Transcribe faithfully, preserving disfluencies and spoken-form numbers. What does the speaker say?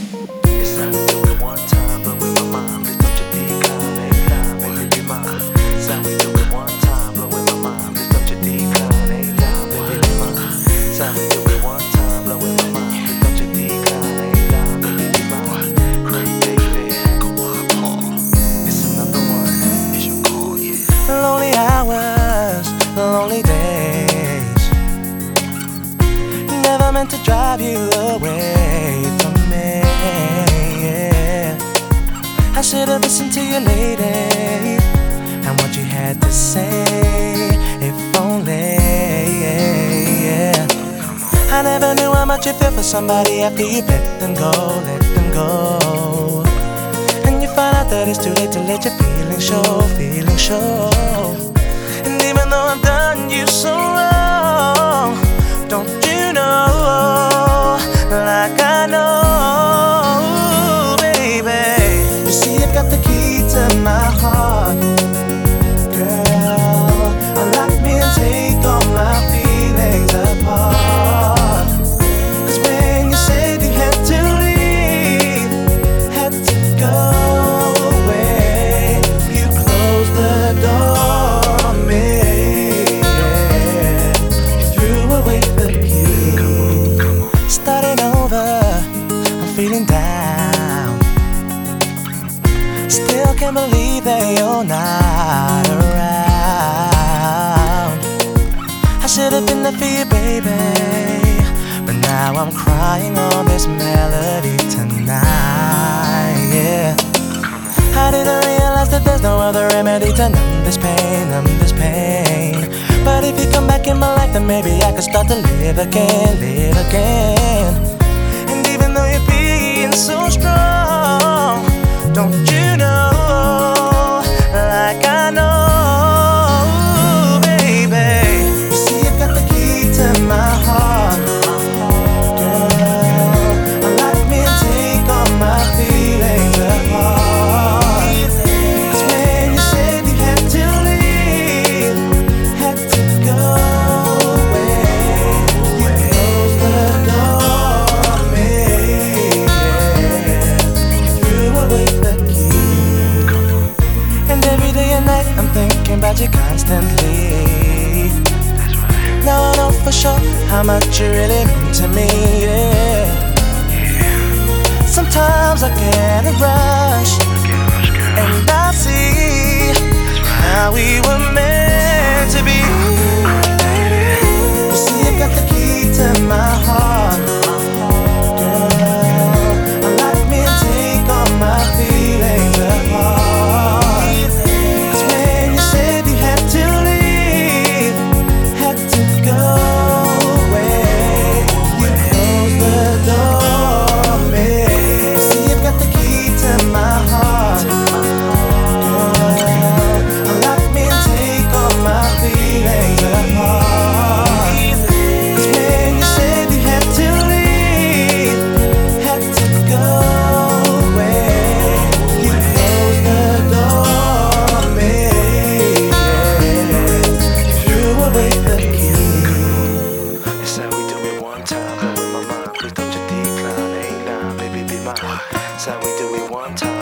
It's how we do it one time, but with my mind, please don't you decline, ain't lying, baby, be mine. It's how we do it one time, but with my mind, please don't you decline, ain't lying, baby, be mine. It's how we do it one time, but with my mind, please don't you decline, ain't lying, baby, be mine. Craig David, go on, Paul. It's another one. It's your call, yeah. Lonely hours, lonely days. Never meant to drive you away from me. Yeah. I should have listened to you, lady, and what you had to say. If only. Yeah. I never knew how much you feel for somebody after you let them go, let them go. And you find out that it's too late to let your feelings show, feelings show. And even though I've done you so wrong, don't you know, like I know, baby. You see, I've got the key to my heart, girl. Unlock me and take all my feelings apart. 'Cause when you said you had to leave, had to go away, you closed the door on me. Yeah. You threw away the key. Starting over, I'm feeling down. Still can't believe that you're not around. I should have been there for you, baby, but now I'm crying on this melody tonight. Yeah. I didn't realize that there's no other remedy to numb this pain, numb this pain. But if you come back in my life, then maybe I could start to live again, live again. And even though you're being so strong, don't you know, like I know, baby. You see, I've got the key to my heart, girl. Unlock me and take all my feelings apart. 'Cause when you said you had to leave, had to go away, you closed the door on me. Yeah. You threw away the key. And every day and night I'm thinking about you constantly. Now I know for sure how much you really mean to me, yeah. Sometimes I get a rush, and I see how we were meant to be. You see, I got the key to my heart, girl. Unlock me and take all my feelings apart. 'Cause when you said you had to leave, had to go away, you closed the door on me. You see, I've got the key to my heart, girl. Unlock me and take all my feelings apart. 'Cause when you said you had to leave, had to go away, you closed the door on me. Yeah. You threw away the key. It's how we do it one time, but with my mind, please don't you decline, ain't lying, baby, be mine. It's how we do it one time.